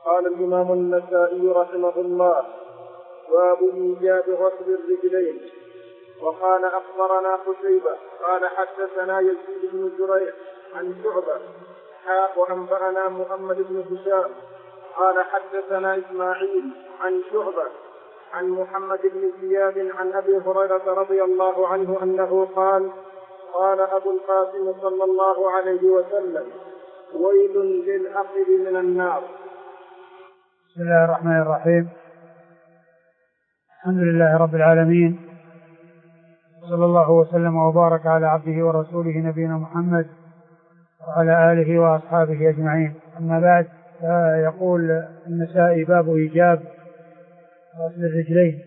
قال الإمام النسائي رحمه الله: باب إيجاب غسل الرجلين. وقال أخبرنا قتيبة قال حدثنا يزيد بن زريع عن شعبة وأنبأنا محمد بن هشام قال حدثنا إسماعيل عن شعبة عن محمد بن زياد عن أبي هريرة رضي الله عنه أنه قال: قال أبو القاسم صلى الله عليه وسلم: ويل للعقب من النار. بسم الله الرحمن الرحيم. الحمد لله رب العالمين، صلى الله وسلم وبارك على عبده ورسوله نبينا محمد وعلى آله وأصحابه أجمعين. أما بعد، يقول النسائي: باب إيجاب غسل الرجلين.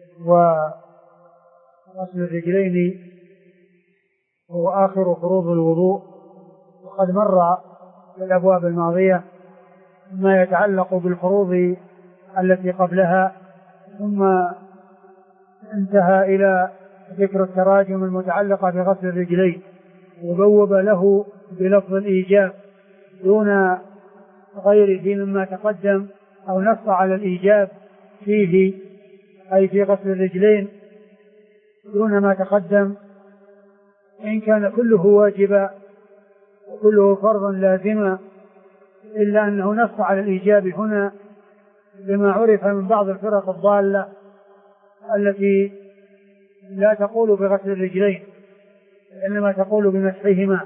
وغسل الرجلين هو آخر فروض الوضوء، وقد مر في الأبواب الماضية ما يتعلق بالفروض التي قبلها، ثم انتهى إلى ذكر التراجم المتعلقة بغسل الرجلين، وبوب له بلفظ الإيجاب دون غيره مما تقدم، أو نص على الإيجاب فيه أي في غسل الرجلين دون ما تقدم، إن كان كله واجبا وكله فرضا لازما، إلا أنه نص على الإيجاب هنا بما عرف من بعض الفرق الضالة التي لا تقول بغسل الرجلين، إنما تقول بمسحهما،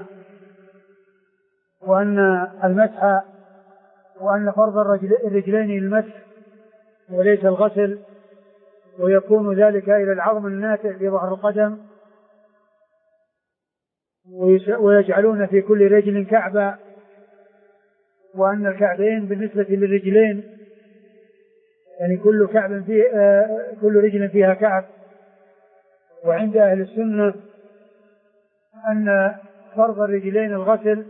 وأن فرض الرجلين المسح وليس الغسل، ويكون ذلك إلى العظم الناتئ في ظهر القدم، ويجعلون في كل رجل كعبة، وأن الكعبين بالنسبة للرجلين يعني كل رجل فيها كعب. وعند أهل السنة أن فرض الرجلين الغسل،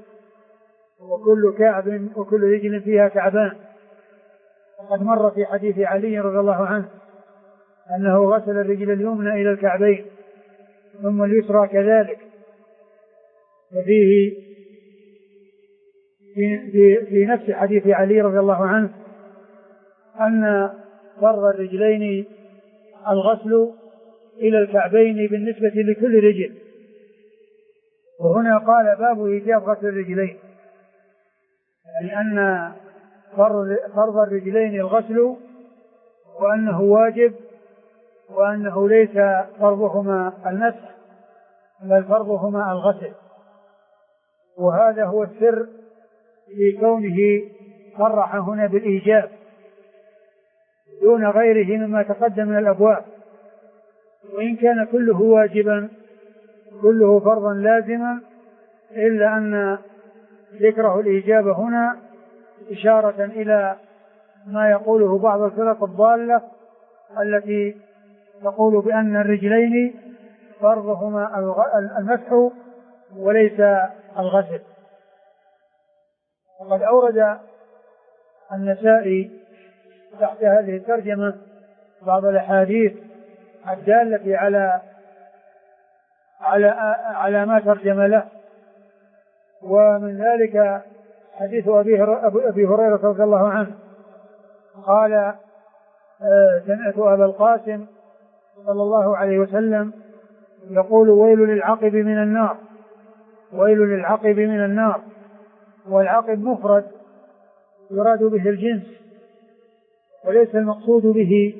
وكل رجل فيها كعبان. وقد مر في حديث علي رضي الله عنه أنه غسل الرجل اليمنى إلى الكعبين ثم اليسرى كذلك. وفيه في نفس حديث علي رضي الله عنه أن فرض الرجلين الغسل إلى الكعبين بالنسبة لكل رجل. وهنا قال: باب إيجاب غسل الرجلين، يعني أن فرض الرجلين الغسل، وأنه واجب، وأنه ليس فرضهما المسح بل فرضهما الغسل. وهذا هو السر في كونه صرح هنا بالإيجاب دون غيره مما تقدم من الأبواب، وإن كان كله واجبا كله فرضا لازما، إلا أن ذكره الإيجاب هنا إشارة إلى ما يقوله بعض الفرق الضالة التي تقول بأن الرجلين فرضهما المسح وليس الغسل. وقد أورد النسائي تحت هذه الترجمة بعض الأحاديث الدالة على ما ترجم له، ومن ذلك حديث أبي هريرة رضي الله عنه قال: سمعت أبا القاسم صلى الله عليه وسلم يقول: ويل للعقب من النار، ويل للعقب من النار. والعقب مفرد يراد به الجنس، وليس المقصود به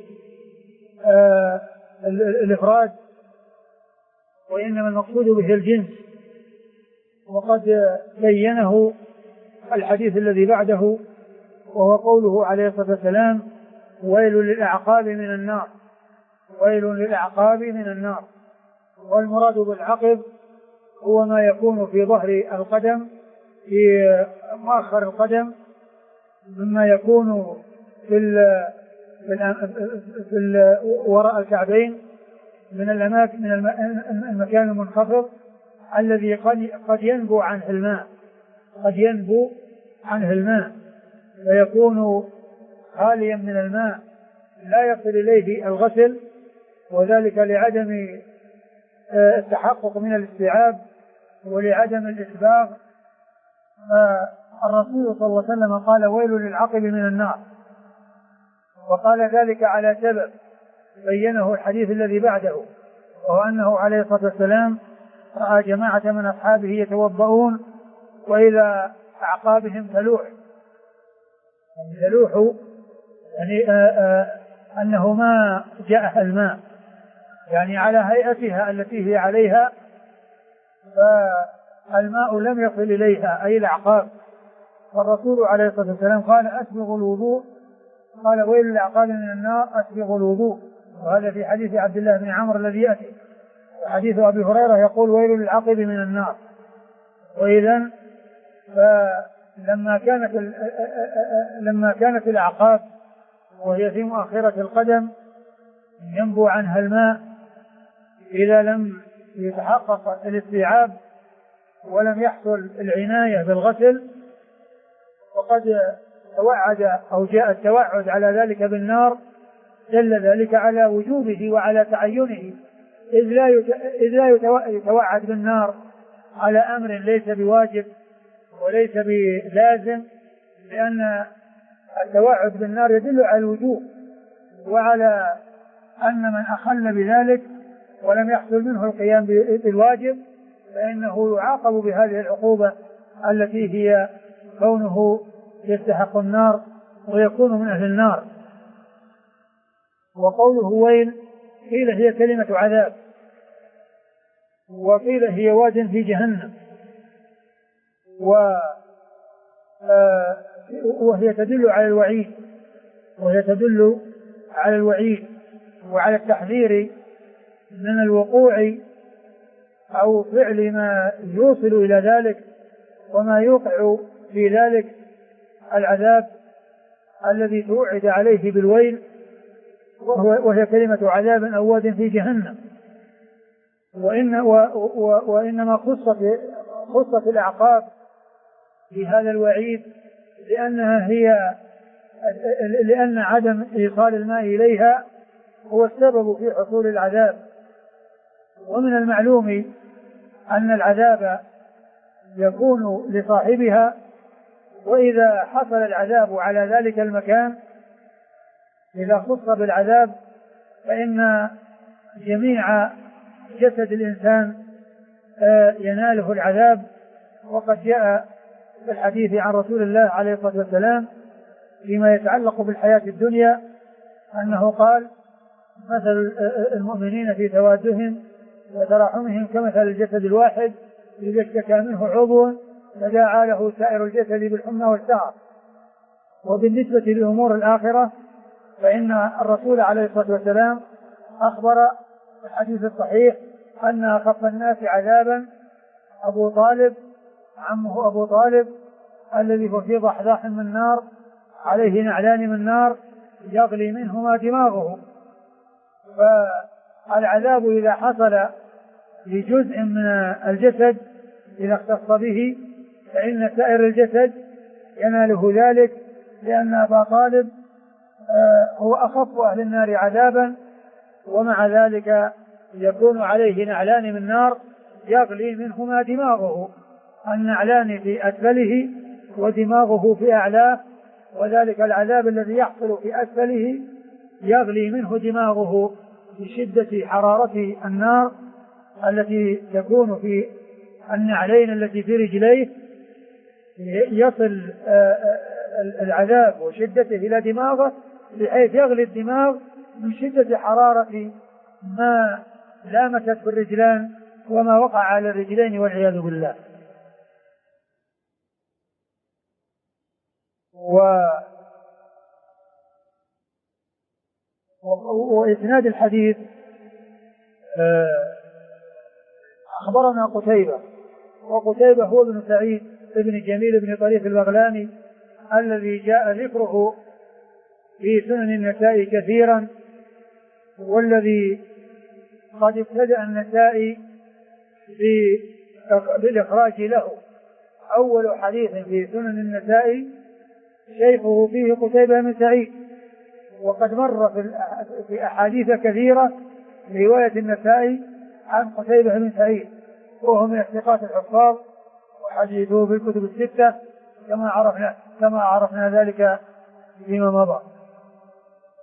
الإفراد، وإنما المقصود به الجنس. وقد بينه الحديث الذي بعده، وهو قوله عليه الصلاة والسلام: ويل للأعقاب من النار، ويل للأعقاب من النار. والمراد بالعقب هو ما يكون في ظهر القدم، في مؤخر القدم، مما يكون في وراء الكعبين من الأماكن، من المكان المنخفض الذي قد ينبو عنه الماء، فيكون خاليا من الماء لا يصل إليه الغسل، وذلك لعدم التحقق من الاستيعاب ولعدم الإسباغ. الرسول صلى الله عليه وسلم قال: ويل للعقب من النار، وقال ذلك على سبب بينه الحديث الذي بعده، وهو أنه عليه الصلاة والسلام رأى جماعة من أصحابه يتوضؤون وإلى أعقابهم تلوح، يعني أنه ما جاءها الماء، يعني على هيئتها التي هي عليها، فالماء لم يصل إليها أي الأعقاب. فالرسول عليه الصلاة والسلام قال أسبغ الوضوء، قال ويل الأعقاب من النار أسبغ الوضوء، وهذا في حديث عبد الله بن عمرو الذي يأتي. وحديث أبي هريرة يقول ويل للعقب من النار. وإذن لما كانت الأعقاب وهي في مؤخرة القدم ينبو عنها الماء، إذا لم يتحقق الاستيعاب ولم يحصل العناية بالغسل وقد توعد أو جاء التوعد على ذلك بالنار، دل ذلك على وجوبه وعلى تعينه، إذ لا يتوعد بالنار على أمر ليس بواجب وليس بلازم، لأن التوعد بالنار يدل على الوجوب وعلى أن من أخل بذلك ولم يحصل منه القيام بالواجب فإنه يعاقب بهذه العقوبة التي هي كونه يستحق النار ويكون من أهل النار. وقوله ويل قيل هي كلمة عذاب، وقيل هي واد في جهنم، وهي تدل على الوعيد وعلى التحذير من الوقوع أو فعل ما يوصل إلى ذلك وما يوقع في ذلك العذاب الذي توعد عليه بالويل، وهي كلمة عذاب أو واد في جهنم. وإنما خصت الأعقاب بهذا الوعيد لأن عدم إيصال الماء إليها هو السبب في حصول العذاب. ومن المعلوم أن العذاب يكون لصاحبها، وإذا حصل العذاب على ذلك المكان إذا خص بالعذاب فإن جميع جسد الإنسان يناله العذاب. وقد جاء في الحديث عن رسول الله عليه الصلاة والسلام فيما يتعلق بالحياة الدنيا أنه قال مثل المؤمنين في توادهم وتراحمهم كمثل الجسد الواحد إذا اشتكى منه عضو تداعى له سائر الجسد بالحمى والسهر. وبالنسبة لأمور الآخرة فإن الرسول عليه الصلاة والسلام أخبر في الحديث الصحيح أن أخف الناس عذابا أبو طالب، عمه أبو طالب الذي هو في ضحضاح من نار عليه نعلان من نار يغلي منهما دماغه. فالعذاب إذا حصل لجزء من الجسد إذا اختص به فإن سائر الجسد يناله ذلك، لأن أبا طالب هو أخف أهل النار عذابا، ومع ذلك يكون عليه نعلان من نار يغلي منهما دماغه، النعلان في أسفله ودماغه في أعلاه، وذلك العذاب الذي يحصل في أسفله يغلي منه دماغه بشدة حرارة النار التي تكون في النعلين التي في رجليه، يصل العذاب وشدته إلى دماغه بحيث يغلي الدماغ من شدة حرارة ما لامست في الرجلان وما وقع على الرجلين والعياذ بالله. وإسناد الحديث أخبرنا قتيبة، وقتيبة هو ابن سعيد ابن جميل بن طريف البغلاني الذي جاء ذكره في سنن النسائي كثيرا، والذي قد ابتدأ النسائي بالإخراج له. أول حديث في سنن النسائي شيخه فيه قتيبة بن سعيد، وقد مر في أحاديث كثيرة رواية النسائي عن قتيبة بن سعيد، وهو من الثقات الحفاظ، وحديثه في الكتب الستة كما عرفنا ذلك فيما مضى.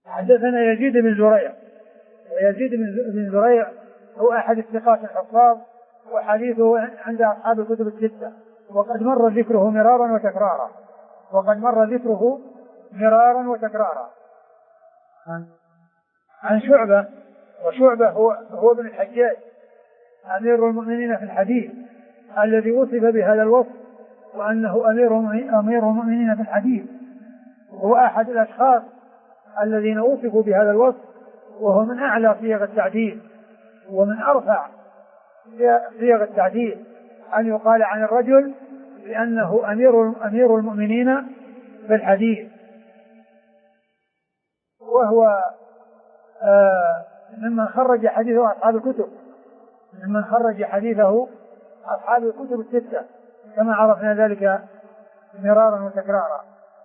حدثنا يزيد بن زريع، ويزيد بن زريع هو أحد الثقات الحفاظ، وحديثه عند أصحاب الكتب الستة، وقد مر ذكره مرارا وتكرارا. عن شعبة، وشعبة هو ابن الحجاج أمير المؤمنين في الحديث، الذي وصف بهذا الوصف وأنه أمير المؤمنين في الحديث، هو أحد الأشخاص الذين وصفوا بهذا الوصف، وهو من أعلى صيغ التعديل ومن أرفع صيغ التعديل، أن يقال عن الرجل بأنه أمير المؤمنين في الحديث. وهو ممن خرج حديثه أصحاب الكتب الستة، كما عرفنا ذلك مرارا وتكرارا.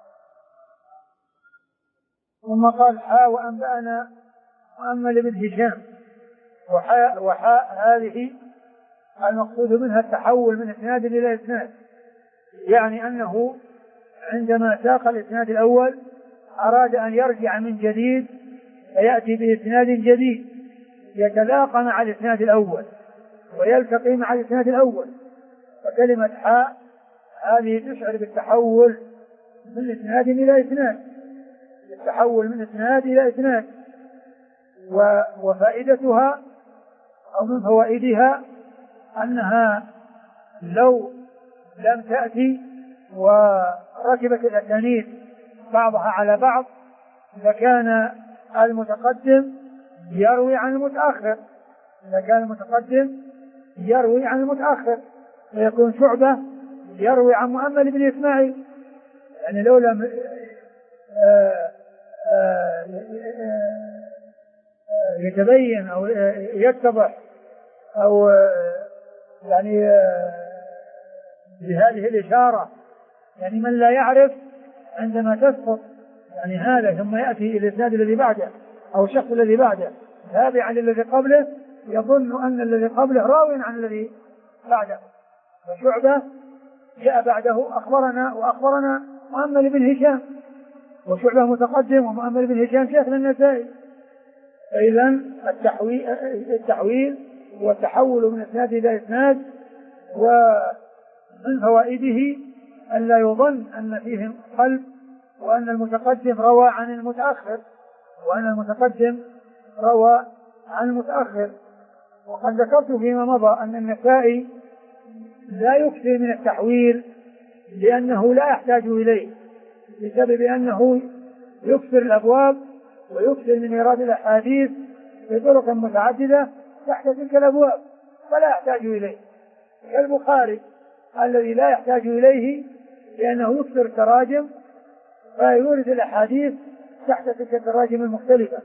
ثم قال: وأنبأنا مؤمل بن هشام. وحاء هذه المقصود منها التحول من إسناد إلى إسناد، يعني أنه عندما ساق الإسناد الأول أراد أن يرجع من جديد فيأتي بإسناد جديد يتلاقى مع الإسناد الأول ويلتقي مع الإسناد الأول. وكلمة حاء هذه تشعر بالتحول من إسناد إلى إسناد، وفائدتها أو من فوائدها أنها لو لم تأتي وركبت الأسانيد بعضها على بعض لكان المتقدم يروي عن المتأخر، فيكون شعبة يروي عن مؤمل بن إسماعيل. يعني لو لم يتبين أو يتضح أو يعني بهذه الإشارة، يعني من لا يعرف عندما تسقط يعني هذا ثم يأتي الإسناد الذي بعده أو الشخص الذي بعده تابعا للذي قبله يظن أن الذي قبله راوي عن الذي بعده. وشعبة جاء بعده أخبرنا مؤمل بن هشام، وشعبة متقدم ومؤمل بن هشام شيخ النسائي. فإذا التحويل والتحول من إسناد إلى إسناد، ومن فوائده أن لا يظن أن فيه قلب وأن المتقدم روى عن المتأخر. وقد ذكرت فيما مضى أن النسائي لا يكثر من التحويل لأنه لا يحتاج إليه، بسبب أنه يكثر الأبواب ويكثر من إيراد الأحاديث بطرق متعددة تحت تلك الأبواب فلا يحتاج إليه، كالبخاري الذي لا يحتاج إليه لأنه يكثر التراجم فيورد الأحاديث تحت تلك التراجم المختلفة.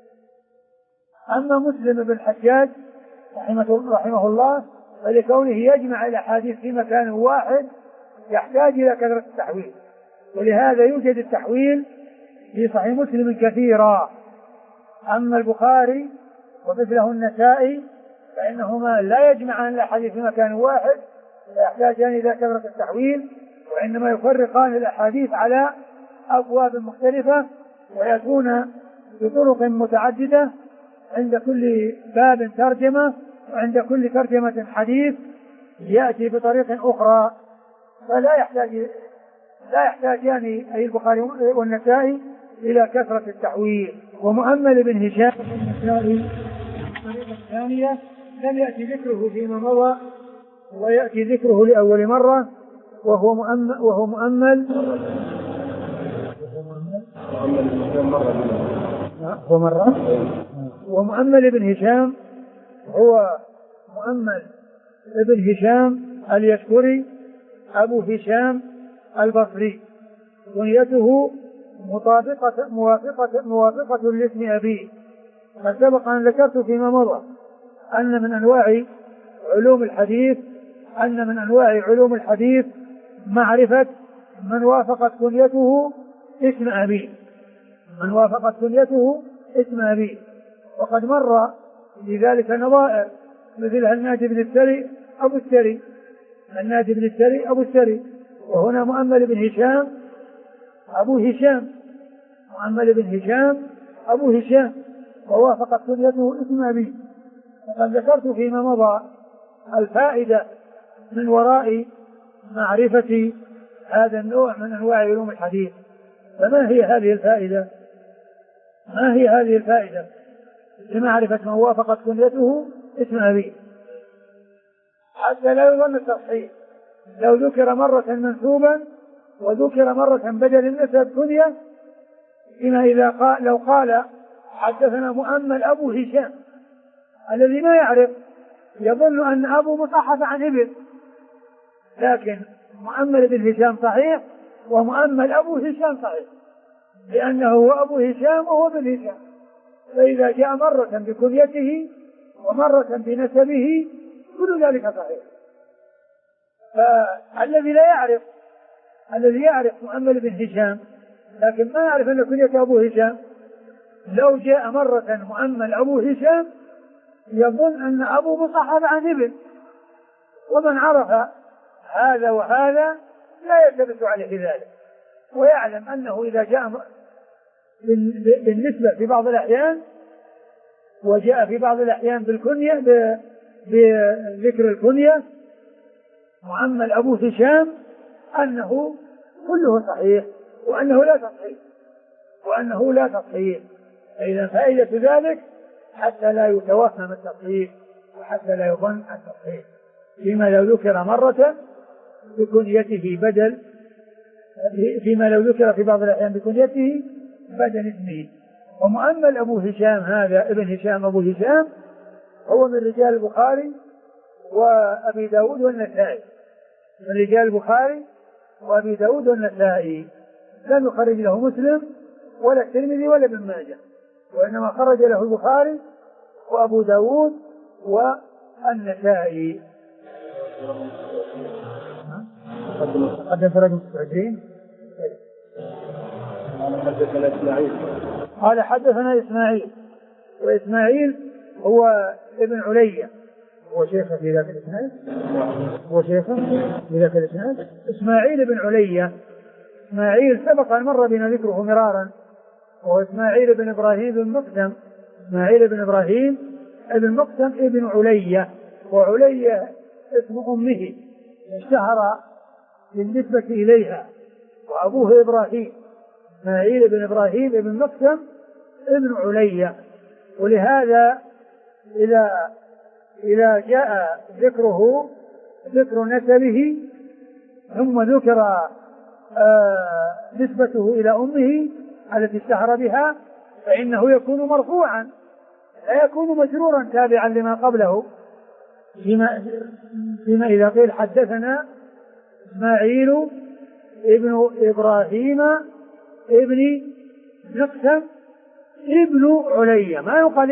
أما مسلم بن الحجاج رحمه الله فلكونه يجمع الأحاديث في مكان واحد يحتاج إلى كثرة التحويل، ولهذا يوجد التحويل في صحيح مسلم كثيرا. أما البخاري ومثله النسائي فإنهما لا يجمعان الأحاديث في مكان واحد فيحتاجان إلى كثرة التحويل، وإنما يفرقان الأحاديث على أبواب مختلفة ويكون بطرق متعددة، عند كل باب ترجمة وعند كل ترجمة حديث يأتي بطريق أخرى، فلا يحتاجان أي البخاري والنسائي إلى كثرة التحويل. ومؤمل بن هشام النسائي الطريقة الثانية لم يأتي ذكره فيما مضى ويأتي ذكره لأول مرة، وهو مؤمل ومؤمل بن هشام هو مؤمل بن هشام اليشكري أبو هشام البصري، كنيته موافقة لاسم أبيه. قد سبق أن ذكرت فيما مضى أن من أنواع علوم الحديث معرفة من وافقت كنيته اسم أبيه، وقد مر لذلك نظائر مثل الناجي بن السري أبو السري، وهنا مؤمل بن هشام أبو هشام، مؤمل بن هشام أبو هشام ووافقت كنيته اسم أبيه. وقد ذكرت فيما مضى الفائدة من وراء معرفة هذا النوع من أنواع علوم الحديث. فما هي هذه الفائدة؟ ما هي هذه الفائدة لمعرفة من وافقت كنيته اسم أبيه؟ حتى لا يظن التصحيح. لو ذكر مرة منسوبا وذكر مرة بدل النسب كنية، إما إذا لو قال حدثنا مؤمل أبو هشام، الذي ما يعرف يظن أن أبو مصحف عن ابن، لكن مؤمل بن هشام صحيح ومؤمل أبو هشام صحيح، لأنه هو أبو هشام وهو بن هشام. فإذا جاء مرة بكنيته ومرة بنسبه كل ذلك صحيح. فالذي لا يعرف، الذي يعرف مؤمل بن هشام لكن ما يعرف أن كنية أبو هشام، لو جاء مرة مؤمل أبو هشام يظن أن أبو مصحف عن ابن، ومن عرف هذا وهذا لا يلتبس عليه ذلك، ويعلم أنه إذا جاء بالنسبة في بعض الأحيان وجاء في بعض الأحيان بالكنية بذكر الكنية مؤمل أبو هشام أنه كله صحيح وأنه لا تصحيح. إذا فائدة ذلك حتى لا يتوهم التصحيح وحتى لا يظن التصحيح، فيما لو ذكر مرة بكنيته بدل، فيما لو ذكر في بعض الأحيان بكنيته بدل اسمه. ومؤمل أبو هشام هذا ابن هشام أبو هشام هو من رجال البخاري وأبي داود والنسائي، من رجال البخاري وأبي داود والنسائي، لم يخرج له مسلم ولا الترمذي ولا ابن ماجه، وإنما خرج له البخاري وأبو داود والنسائي. قدم فرج مستعجين. قال حدثنا إسماعيل، وإسماعيل هو ابن علية، هو شيخه في ذاك الإسناد، إسماعيل بن علية. إسماعيل سبق أن مر بنا ذكره مرارا، وهو إسماعيل بن إبراهيم بن مقسم، إسماعيل بن إبراهيم بن مقسم ابن علية، وعلية اسم أمه اشتهر بالنسبة إليها، وأبوه إبراهيم، إسماعيل بن إبراهيم بن مقسم ابن علية. ولهذا إذا جاء ذكر نسبه ثم ذكر نسبته إلى أمه التي اشتهر بها فإنه يكون مرفوعا لا يكون مجرورا تابعا لما قبله، فيما إذا قيل حدثنا إسماعيل ابن إبراهيم ابن مقسم ابن علية، ما يقال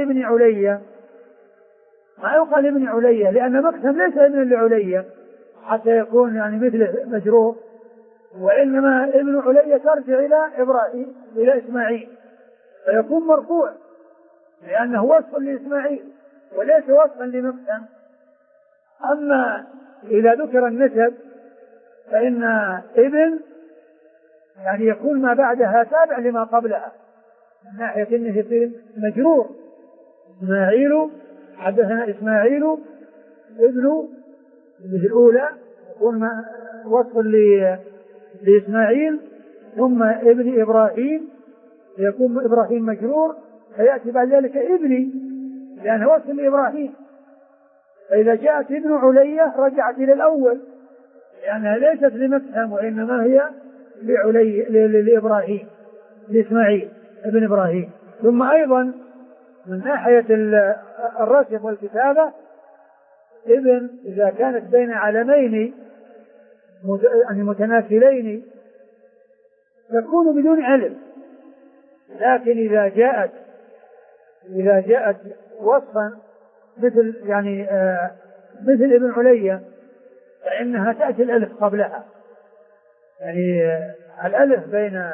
ابن علية لأن مقسم ليس ابن لعلية حتى يكون يعني مثل مجرور، وإنما ابن علية ترجع إلى إبراهيم إلى إسماعيل فيكون مرفوع لأنه وصف لإسماعيل وليس وصفا لمقسم. أما إذا ذكر النسب فإن ابن يعني يكون ما بعدها تابع لما قبلها من ناحية أنه يصير مجرور. إسماعيل حدثنا إسماعيل ابن الأولى يكون وصف لإسماعيل، ثم ابن إبراهيم يكون إبراهيم مجرور فيأتي بعد ذلك ابني لأنه وصف لإبراهيم. فإذا جاءت ابن علية رجعت إلى الأول لأنها ليست لمقسم وإنما هي لإبراهيم لإسماعيل ابن إبراهيم. ثم أيضا من ناحية الرسم والكتابة ابن إذا كانت بين علمين يعني متناسلين تكون بدون ألف، لكن إذا جاءت وصفا مثل يعني مثل ابن علية فإنها تأتي الألف قبلها، يعني الألف بين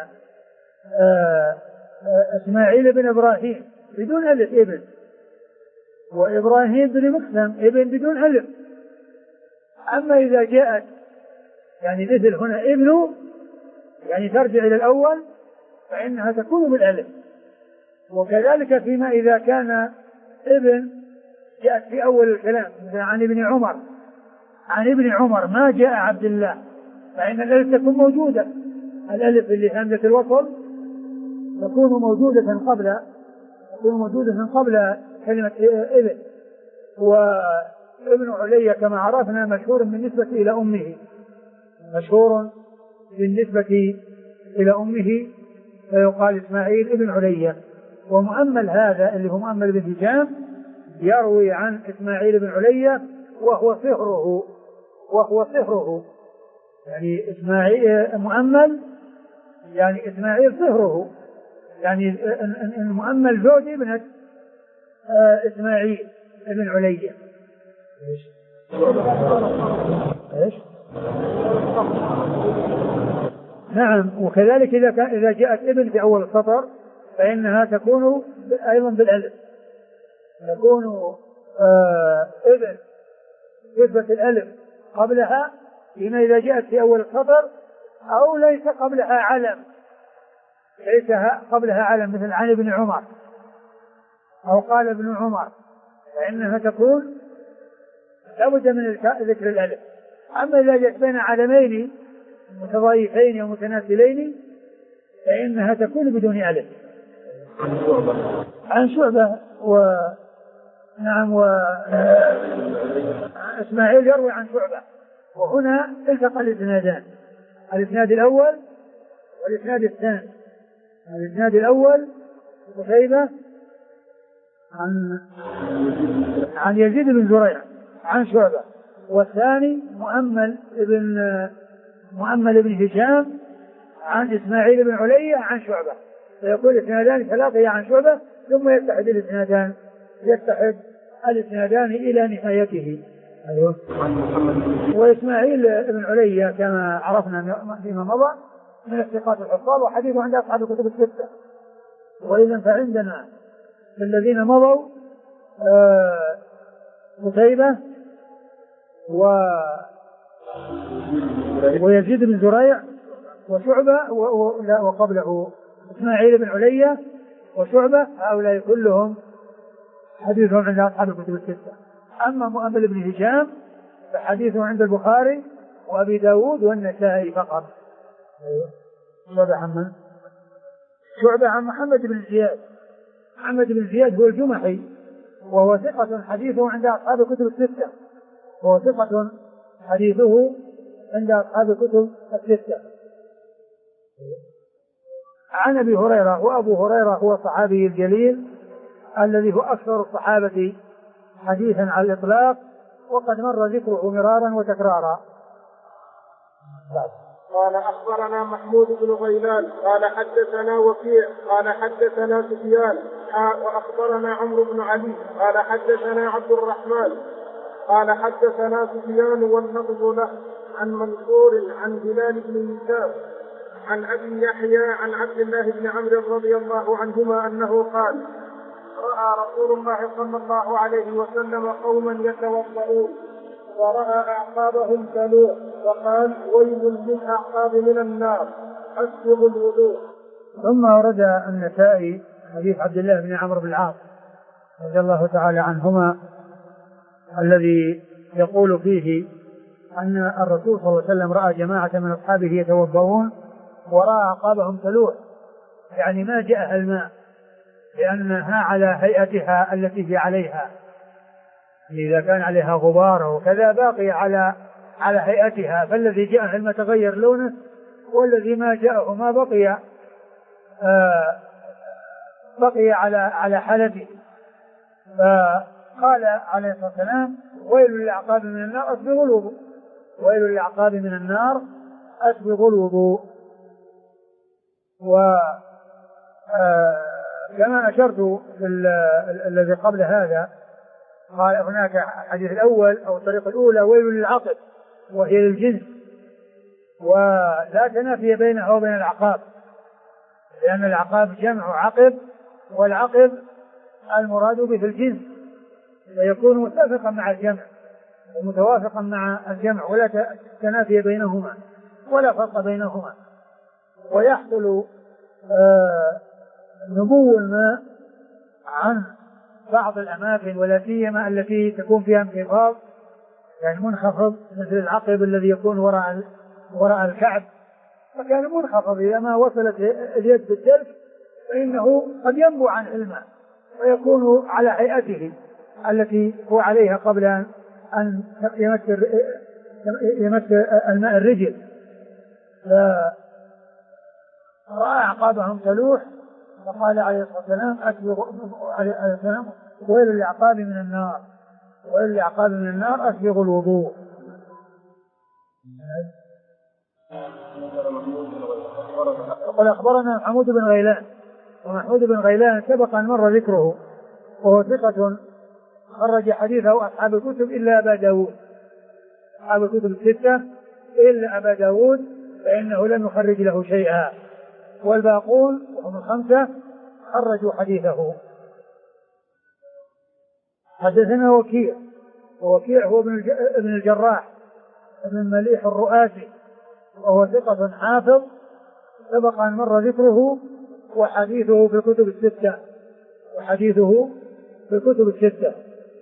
إسماعيل بن إبراهيم بدون ألف ابن، وإبراهيم بن مقسم ابن بدون ألف. أما إذا جاءت يعني مثل هنا ابن يعني ترجع إلى الأول فإنها تكون بالألف، وكذلك فيما إذا كان ابن جاءت في أول الكلام عن ابن عمر ما جاء عبد الله، فإن الألف تكون موجودة، الألف اللي همزة الوصل تكون موجودة قبل كلمة ابن. وابن علي كما عرفنا مشهور بالنسبة إلى أمه فيقال إسماعيل ابن علي. ومؤمل هذا اللي هو مؤمل بن هشام يروي عن إسماعيل بن علي وهو صهره يعني إسماعيل مؤمل يعني إسماعيل صهره، يعني المؤمل زوج ابنة إسماعيل بن علي. إيش؟ نعم. وكذلك إذا جاءت ابن في أول السطر فإنها تكون أيضا بالألف، تكون ابن نسبة الألف قبلها فيما إذا جاءت في أول السطر، أو ليس قبلها علم مثل عن ابن عمر أو قال ابن عمر، فإنها تكون لابد من ذكر الألف. أما إذا جاءت بين علمين متضايفين أو متناسلين فإنها تكون بدون ألف. عن شعبة إسماعيل يروي عن شعبة، وهنا التقى الإسناد الأول والإسناد الثاني. الإسناد الأول قتيبة عن يزيد بن زريع عن شعبة، والثاني مؤمل بن هشام عن إسماعيل بن علي عن شعبة، فيقول الاثنادان تلاقيا عن شعبة ثم يتحد الاثنادان إلى نهايته. أيوه. وإسماعيل بن علي كما عرفنا فيما مضى من الثقات الحفاظ وحديثه عند أصحاب الكتب الستة. وإذا فعندنا الذين مضوا قتيبة ويزيد بن زريع وشعبة وقبله إسماعيل بن علي وشعبة، هؤلاء كلهم حديثهم عند أصحاب الكتب الستة. أما مؤمل بن هشام فحديثه عند البخاري وأبي داود والنسائي فقط. شعبة عن محمد بن زياد هو الجمحي، وهو ثقة حديثه عند أصحاب الكتب الستة، عن أبي هريرة. وأبو هريرة هو الصحابي الجليل الذي هو أكثر الصحابة حديثا على الإطلاق، وقد مر ذكره مرارا وتكرارا. قال أخبرنا محمود بن غيلان قال حدثنا وكيع قال حدثنا سفيان وأخبرنا عمرو بن علي قال حدثنا عبد الرحمن قال حدثنا سفيان واللفظ له عن منصور عن هلال بن هشام عن أبي يحيى عن عبد الله بن عمرو رضي الله عنهما أنه قال: رأى رسول الله صلى الله عليه وسلم قوما يتوضؤون ورأى أعقابهم تلوح وقال: ويل للأعقاب من النار أسبغوا الوضوء. ثم ورد النسائي حديث عبد الله بن عمرو بن العاص رضي الله تعالى عنهما الذي يقول فيه أن الرسول صلى الله عليه وسلم رأى جماعة من أصحابه يتوضؤون ورأى أعقابهم تلوح، يعني ما جاءها الماء لأنها على هيئتها التي هي عليها، إذا كان عليها غبار وكذا باقي على هيئتها، فالذي جاء الماء تغير لونه والذي ما جاءه ما بقي على حالته. فقال عليه الصلاة والسلام: ويل للأعقاب من النار أسبغوا الوضوء، ويل للأعقاب من النار أسبغوا الوضوء. كما أشرت في الذي قبل هذا قال هناك حديث الأول أو الطريقة الأولى ويل للعقب وهي للجنس، ولا تنافي بينها وبين العقاب، لأن العقاب جمع عقب، والعقب المراد به في الجنس، فيكون متفقا مع الجمع ومتوافقا مع الجمع، ولا تنافي بينهما ولا فرق بينهما. ويحصل نبو الماء عن بعض الأماكن ولا سيما التي تكون فيها انخفاض، يعني منخفض مثل العقب الذي يكون وراء الكعب، فكان منخفض إذا ما وصلت اليد بالدلك فإنه قد ينبو عنه الماء ويكون على هيئته التي هو عليها قبل أن يمس الماء الرجل. فرأى أعقابهم تلوح فقال عليه الصلاة والسلام ويل لأعقاب من النار، ويل لأعقاب من النار أسبغ الوضوء. وقال أخبرنا محمود بن غيلان، ومحمود بن غيلان سبق أن مر ذكره وهو ثقة خرج حديثه أصحاب الكتب إلا أبا داود، أصحاب الكتب الستة إلا أبا داود فإنه لم يخرج له شيئا، والباقون وهم الخمسة خرجوا حديثه. حدثنا وكيع، ووكيع هو ابن الجراح ابن مليح الرؤاسي، وهو ثقة حافظ سبق أن مر ذكره وحديثه في الكتب الستة، وحديثه في الكتب الستة.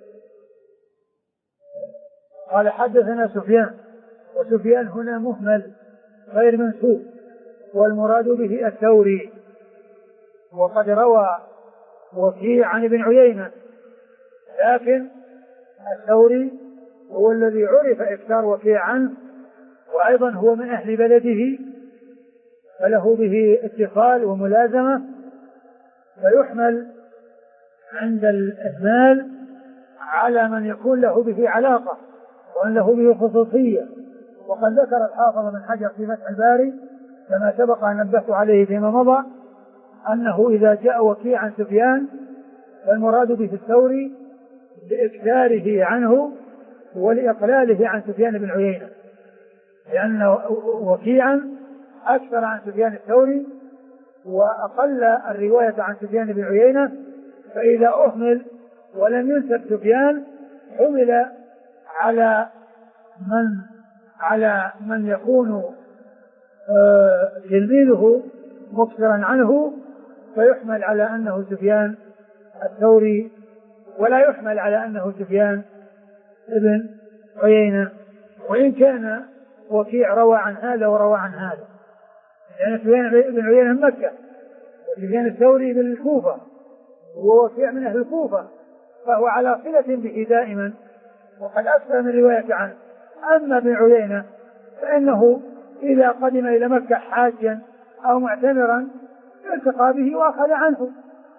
قال حدثنا سفيان، وسفيان هنا مهمل غير منسوب، والمراد به الثوري، وقد روى وكيع عن ابن عيينة، لكن الثوري هو الذي عرف إكثار وكيع عنه، وأيضا هو من أهل بلده فله به اتصال وملازمة، فيحمل عند الإهمال على من يكون له به علاقة وأن له به خصوصية. وقد ذكر الحافظ بن حجر في فتح الباري كما سبق أن نبهت عليه فيما مضى أنه إذا جاء وكيع عن سفيان فالمراد به الثوري لإكثاره عنه ولإقلاله عن سفيان بن عيينة، لأن وكيعا أكثر عن سفيان الثوري وأقل الرواية عن سفيان بن عيينة، فإذا أهمل ولم ينسب سفيان حمل على من يكون تلميذه مكثرا عنه، فيحمل على أنه سفيان الثوري ولا يحمل على أنه سفيان ابن عيينة، وإن كان وكيع روى عن هذا وروى عن هذا، لأن سفيان بن عيينة من مكة وسفيان الثوري من الكوفة ووكيع من أهل الكوفة، فهو على صلة به دائما وقد أكثر من رواية عنه. أما ابن عيينة فإنه إذا قدم إلى مكة حاجا أو معتمرا التقى به وأخذ عنه.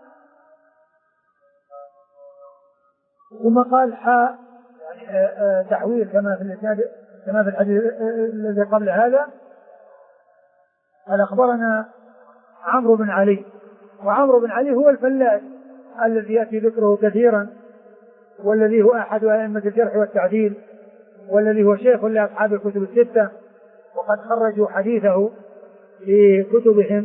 ثم قال حاء يعني تحويل كما في الحديث الذي قبل هذا. قال أخبرنا عمرو بن علي، وعمرو بن علي هو الفلاس الذي يأتي ذكره كثيرا، والذي هو أحد أئمة الجرح والتعديل، والذي هو شيخ لأصحاب الكتب الستة، وقد خرجوا حديثه في كتبهم.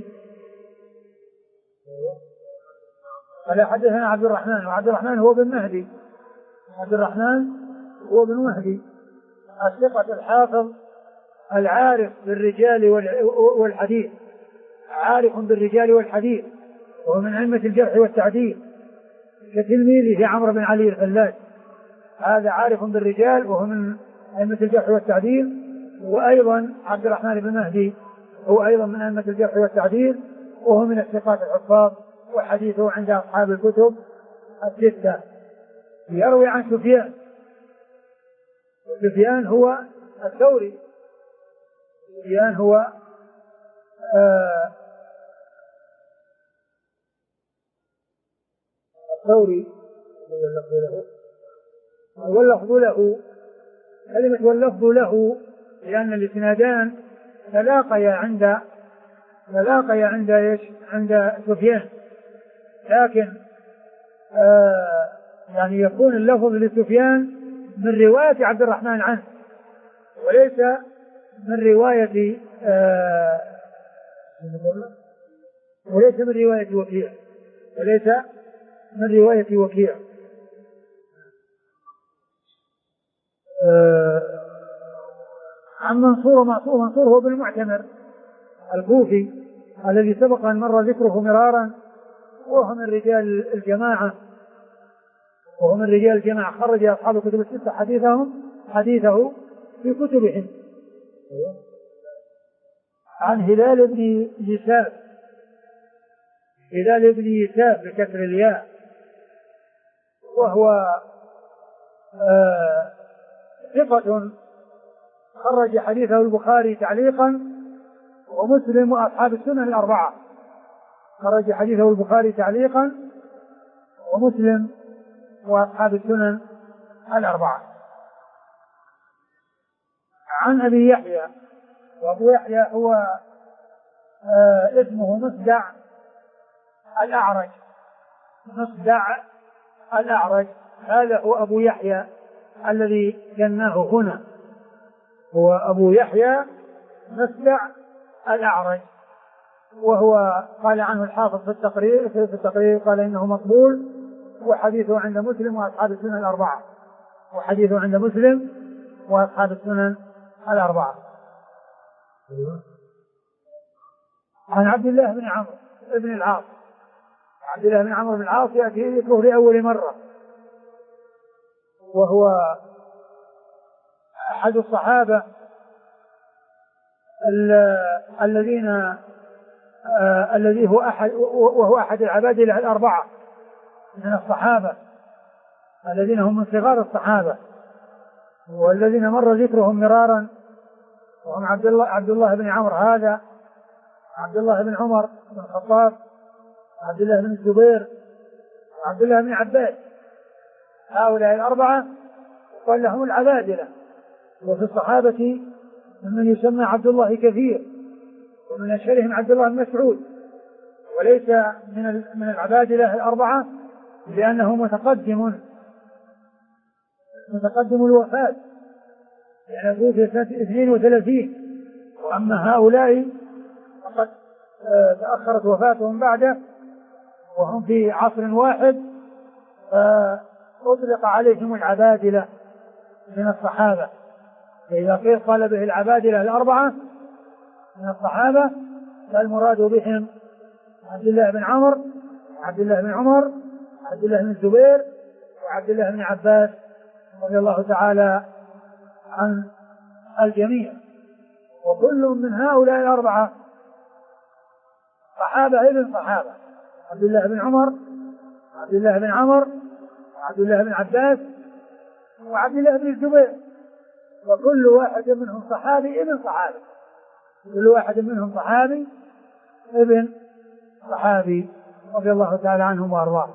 قال حدثنا عبد الرحمن، وعبد الرحمن هو بن مهدي، عبد الرحمن هو بن مهدي الثقة الحافظ العارف بالرجال والحديث، عارف بالرجال والحديث، وهو من أئمة الجرح والتعديل كتلميذه عمرو بن علي الفلاس، هذا عارف بالرجال وهو من أئمة الجرح والتعديل. وأيضا عبد الرحمن بن مهدي هو أيضا من أئمة الجرح والتعديل، وهو من الثقات الحفاظ، وحديثه عند أصحاب الكتب الستة. يروي عن سفيان، سفيان هو الثوري، سفيان هو الثوري، واللفظ له كلمة واللفظ له لأن الاسنادان تلاقيا عند سفيان، لكن يعني يكون اللفظ لسفيان من رواية عبد الرحمن عنه، وليس من رواية وكيع، وليس من رواية وكيع. عن منصور هو بن المعتمر الكوفي الذي سبق أن مر ذكره مرارا، وهو من رجال الجماعة خرج أصحاب الكتب الستة حديثه في كتبهم. عن هلال بن يساف بكسر الياء، وهو ثقة خرج حديثه البخاري تعليقا ومسلم وأصحاب السنن الأربعة. خرج حديثه البخاري تعليقا ومسلم وأصحاب السنن الأربعة. عن أبي يحيى، وأبو يحيى هو اسمه مصدع الأعرج. هذا هو أبو يحيى الذي جناه هنا، هو أبو يحيى مصدع الأعرج، وهو قال عنه الحافظ في التقرير قال إنه مقبول، وحديثه عند مسلم وأصحاب السنن الأربعة. عن عبد الله بن عمرو بن العاص. عبد الله بن عمرو بن العاص يأتي ذكره لأول مرة، وهو أحد الصحابة وهو أحد العبادلة الأربعة من الصحابة الذين هم من صغار الصحابة، والذين مر ذكرهم مرارا، وهم عبد الله بن عمرو هذا، عبد الله بن عمر بن الخطاب، عبد الله بن الزبير، وعبد الله بن عباس. هؤلاء الأربعة قال لهم العبادلة. وفي الصحابة من يسمى عبد الله كثير، ومن أشهرهم عبد الله بن مسعود، وليس من العبادلة الأربعة لأنه متقدم الوفاة، يعني توفي سنة 32. وأما هؤلاء فقد تأخرت وفاتهم بعده، وهم في عصر واحد، فأطلق عليهم العبادلة من الصحابة. فإذا قال به العبادلة الأربعة من الصحابة فالمراد بهم عبد الله بن عمر، عبد الله بن عمر، عبد الله بن الزبير، وعبد الله بن عباس رضي الله تعالى عن الجميع. وكل من هؤلاء الأربعة صحابة ابن صحابة: عبد الله بن عمر، عبد الله بن عمر، وعبد الله بن عباس، وعبد الله بن الزبير. وكل واحد منهم صحابي ابن صحابي، كل واحد منهم صحابي ابن صحابي رضي الله تعالى عنهم وارضاهم.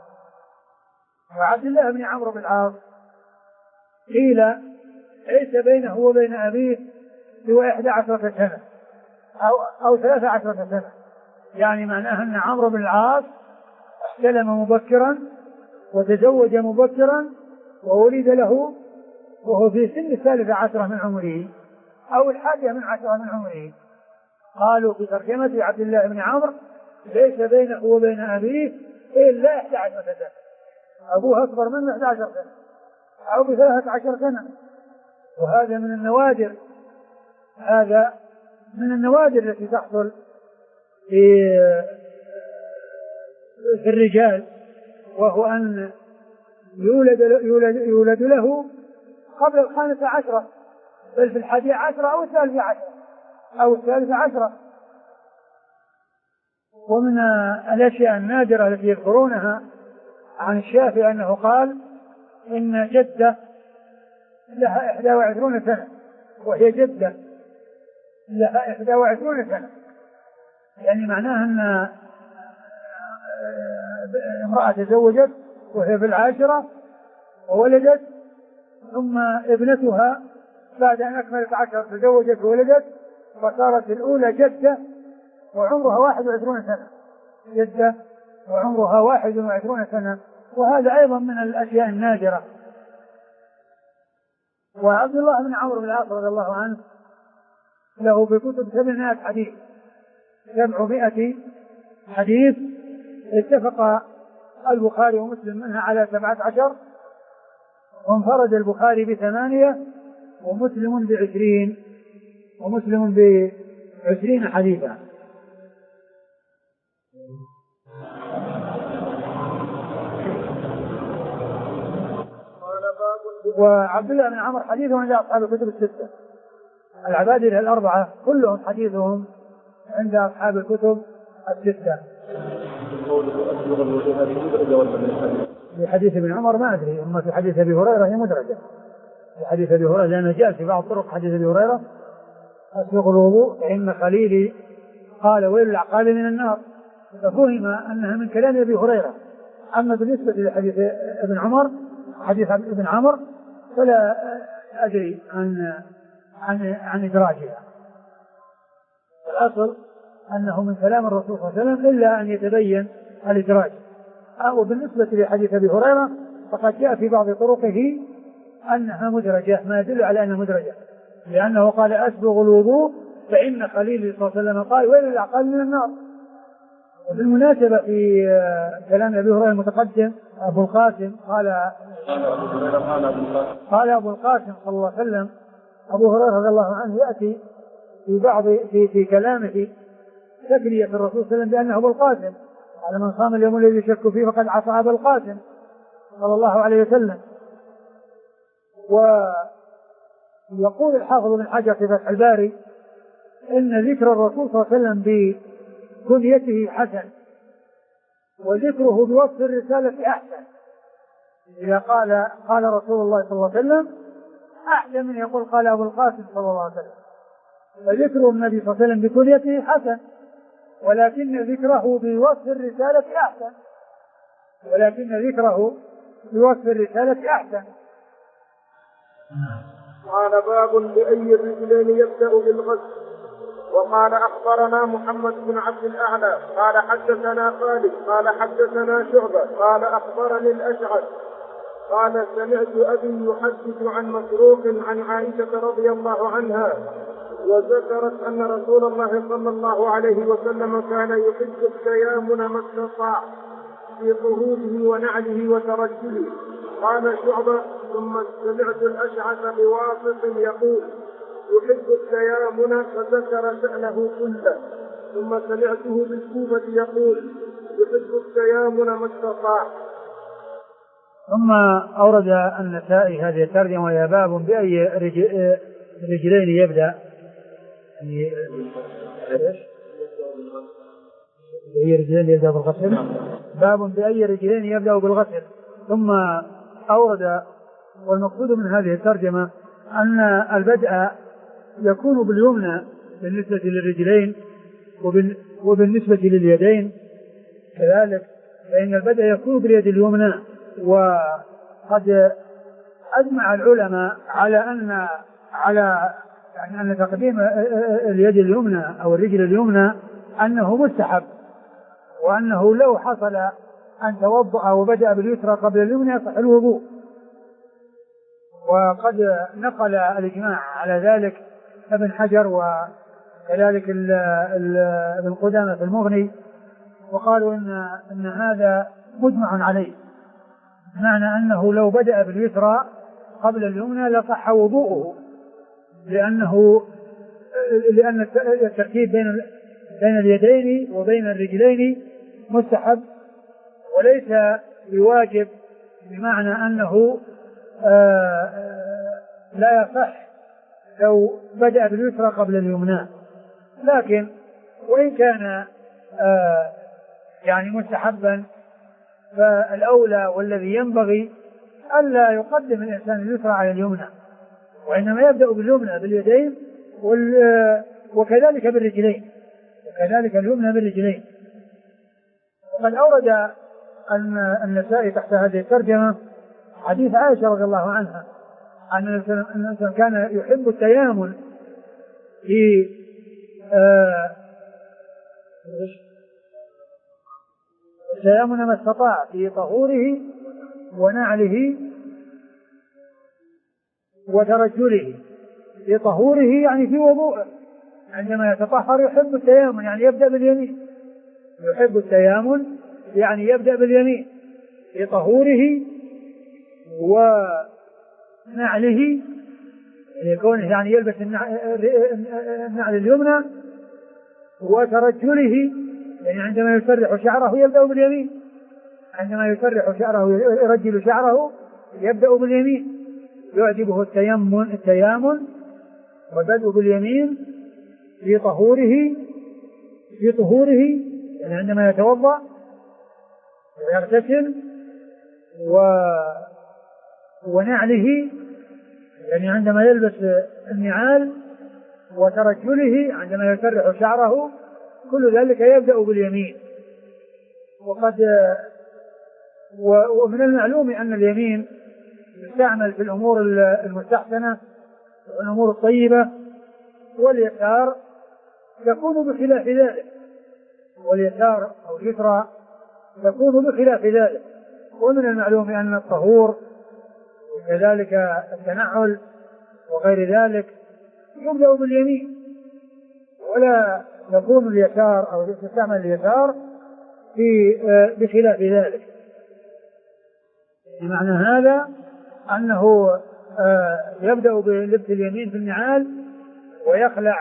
وعبد الله بن عمرو بن العاص قيل ليس بينه وبين أبيه سوى 11 سنة أو 13 سنة، يعني معناها أن عمرو بن العاص استلم مبكرا وتزوج مبكرا وولد له وهو في سن 13 من عمره أو 11 من عمره. قالوا في ترجمة عبد الله بن عمرو ليس بينه وبين أبيه إلا 11 سنة، أبوه أكبر منه 11 سنة أو ب13 سنة. وهذا من النوادر، هذا من النوادر التي تحصل في الرجال، وهو أن يولد له قبل 15، بل في 11 أو 13. ومن الأشياء النادرة التي يذكرونها عن الشافعي أنه قال إن جدة لها 21 سنة، وهي جدة لها 21 سنة، يعني معناها أن امرأة تزوجت وهي في 10 وولدت، ثم ابنتها بعد أن أكملت 10 تزوجت وولدت، وصارت الأولى جدة وعمرها 21 سنة، جدة وعمرها 21 سنة. وهذا أيضا من الأشياء النادرة. وعبد الله بن عمرو بن العاص رضي الله عنه له في كتب 700 حديث، 700 حديث، اتفق البخاري ومسلم منها على 17، وانفرد البخاري ب8 ومسلم ب20 حديثا. وعبد الله بن عمر حديثه عند أصحاب الكتب الستة. العبادلة الأربعة كلهم حديثهم عند أصحاب الكتب الستة. في حديث ابن عمر ما أدري، أما في حديث أبي هريرة هي مدرجة. في حديث أبي هريرة لأنه جاء في بعض طرق حديث أبي هريرة أسبغ الوضوء فإن خليلي قال ويل العقاب من النار، ففهم أنها من كلام أبي هريرة. أما بالنسبة لحديث ابن عمر حديث ابن عمر فلا أدري عن إدراجها. الأصل أنه من كلام الرسول صلى الله عليه وسلم إلا أن يتبين الإدراج. وبالنسبة لحديث أبي هريرة فقد جاء في بعض طرقه أنها مدرجة، ما يدل على أنها مدرجة، لأنه قال أسبغ الوضوء فإن خليل صلى الله عليه وسلم قال ويل العقاب من النار. وبالمناسبة في كلام أبي هريرة المتقدم أبو القاسم قال أبو القاسم صلى الله عليه وسلم أبو هريرة رضي الله عنه يأتي في بعض في كلامه تكرية الرسول صلى الله عليه وسلم بأنه أبو القاسم، على من صام اليوم الذي يشك فيه فقد عصى أبا القاسم صلى الله عليه وسلم. ويقول الحافظ بن حجر في فتح الباري إن ذكر الرسول صلى الله عليه وسلم بكنيته حسن وذكره بوصف الرسالة أحسن. إذا قال رسول الله صلى الله عليه وسلم أحسن من يقول قال أبو القاسم صلى الله عليه وسلم. فذكر النبي صلى الله عليه وسلم بكنيته حسن، ولكن ذكره بوصف الرسالة أحسن، قال باب بأي الرجلين يبدأ بالغسل. وقال أخبرنا محمد بن عبد الأعلى قال حدثنا خالد قال حدثنا شعبة قال أخبرني الأشعث قال سمعت أبي يحدث عن مسروق عن عائشة رضي الله عنها وذكرت أن رسول الله صلى الله عليه وسلم كان يحب التيامن ما استطاع في طهوره ونعله وترجله. قال شعبة ثم سمعت الأشعث بواسط يقول يحب التيامن فذكر شأنه كله. ثم سمعته بالكوفة يقول يحب التيامن ما استطاع. ثم أورد النسائي هذه الترجمة وهي باب بأي رجلين يبدأ بأي رجلين يبدأ بالغسل. باب بأي رجلين يبدأ بالغسل. ثم أورد والمقصود من هذه الترجمة أن البدء يكون باليمنى بالنسبة للرجلين وبالنسبة لليدين كذلك، فإن البدء يكون باليد اليمنى. وقد أجمع العلماء على أن تقديم اليد اليمنى أو الرجل اليمنى أنه مستحب، وأنه لو حصل أن توضأ وبدأ باليسرى قبل اليمنى يصح الوضوء. وقد نقل الإجماع على ذلك ابن حجر وكذلك ابن قدامة في المغني، وقالوا إن هذا مجمع عليه، معنى أنه لو بدأ باليسرى قبل اليمنى لصح وضوءه، لأن الترتيب بين اليدين وبين الرجلين مستحب وليس بواجب، بمعنى أنه لا يصح لو بدأ باليسرى قبل اليمنى. لكن وإن كان يعني مستحبا فالأولى والذي ينبغي ألا يقدم الإنسان اليسرى على اليمنى، وإنما يبدأ باليمنى باليدين وكذلك بالرجلين، وكذلك اليمنى بالرجلين. وقد أورد النسائي تحت هذه الترجمة حديث عائشة رضي الله عنها أن الإنسان كان يحب التيامن في التيامن ما استطاع في طهوره ونعله وترجله. في طهوره يعني في وضوءه، عندما يتطهر يحب التيامن يعني يبدأ باليمين، يحب التيامن يعني يبدأ باليمين في طهوره ونعله، يكون يعني يلبس النعل اليمنى، وترجله يعني عندما يسرح شعره يبدأ باليمين عندما يسرح شعره ويرجل شعره يبدأ باليمين، يعجبه التيامن والبدء باليمين في طهوره يعني عندما يتوضأ ويغتسل ونعله يعني عندما يلبس النعال، وترجله عندما يسرح شعره، كل ذلك يبدأ باليمين. ومن المعلوم أن اليمين يستعمل في الأمور المستحسنة والأمور الطيبة، واليسار يكون بخلاف ذلك، واليسار أو اليسرى يكون بخلاف ذلك. ومن المعلوم أن الطهور وكذلك التنعل وغير ذلك يبدأ باليمين، ولا يكون اليسار أو يستعمل اليسار بخلاف ذلك. معنى هذا أنه يبدأ بلبس اليمين في النعال ويخلع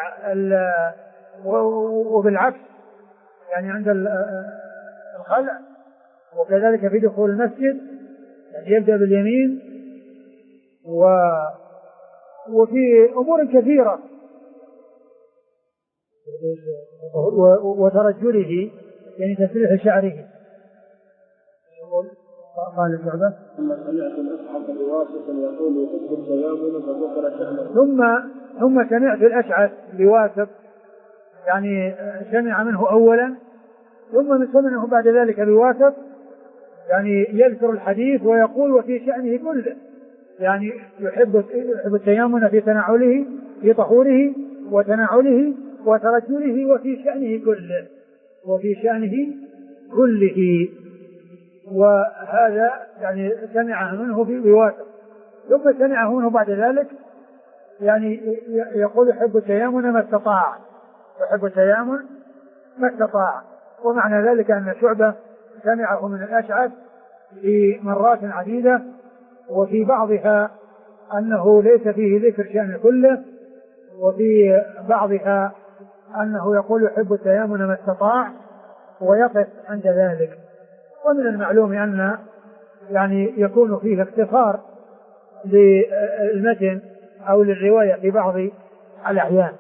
وبالعكس يعني عند الخلع، وكذلك في دخول المسجد يعني يبدأ باليمين. وفي أمور كثيرة وترجله يعني تسريح شعره. قال الشعبة ثم سمعت الأشعث بواسط يعني سمع منه أولا، ثم سمعه بعد ذلك بواسط يعني يذكر الحديث ويقول وفي شأنه كله، يعني يحب التيامن في تنعله في طهوره وتنعله وترجله وفي شأنه كله. وهذا يعني سمعه منه بواسط، ثم سمعه منه بعد ذلك يعني يقول يحب التيامن ما استطاع. ومعنى ذلك أن شعبة سمعه من الأشعث في مرات عديدة، وفي بعضها أنه ليس فيه ذكر شأن كله، وفي بعضها أنه يقول يحب التيامن ما استطاع ويقف عند ذلك. ومن المعلوم أن يعني يكون فيه اختصار للمتن أو للرواية في بعض الأحيان.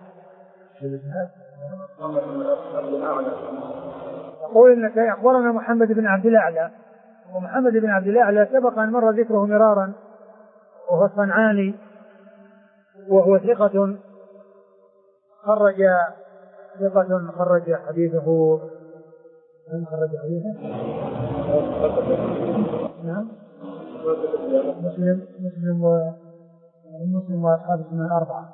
يقول إنك أخبرنا محمد بن عبد الأعلى، ومحمد بن عبد الأعلى سبق أن مر ذكره مرارا، وهو الصنعاني، وهو ثقة خرج حديثه. من خرج حديثه؟ نعم، مسلم وأصحاب السنن الأربعة.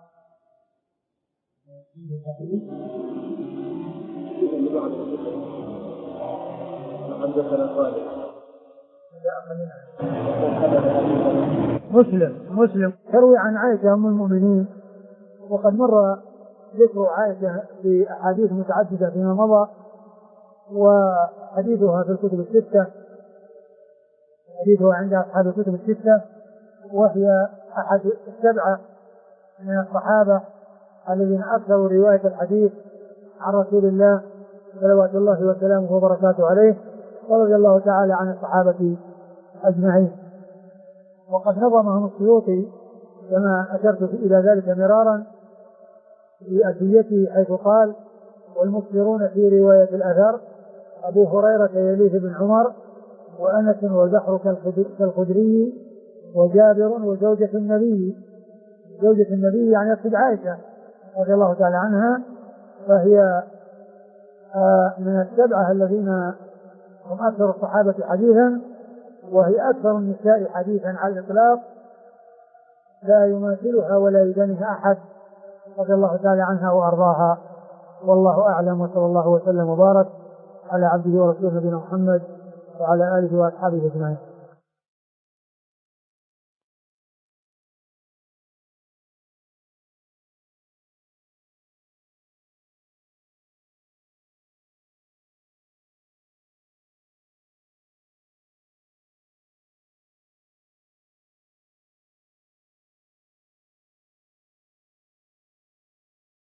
مسلم تروي عن عائشة أم المؤمنين، وقد مر ذكر عائشة في أحاديث متعددة فيما مضى، وحديثها في الكتب الستة، حديثها عند أصحاب الكتب الستة، وهي أحد السبعة من الصحابة الذين أكثروا رواية الحديث عن رسول الله صلوات الله وسلامه وبركاته عليه، ورضي الله تعالى عن الصحابة أجمعين. وقد نظمهم السيوطي كما أشرت إلى ذلك مرارا في أدعيته، حيث قال: والمكثرون في رواية الأثر أبو هريرة يليه بن عمر، وأنس والبحر كالخدري، وجابر وزوجة النبي. زوجة النبي يعني يقصد عائشة رضي الله تعالى عنها، فهي من السبعة الذين هم أكثر الصحابة حديثا، وهي أكثر النساء حديثا على الإطلاق، لا يماثلها ولا يدانها أحد، رضي الله تعالى عنها وأرضاها. والله أعلم، وصلى الله وسلم وبارك على عبده ورسوله نبينا محمد وعلى آله وأصحابه أجمعين.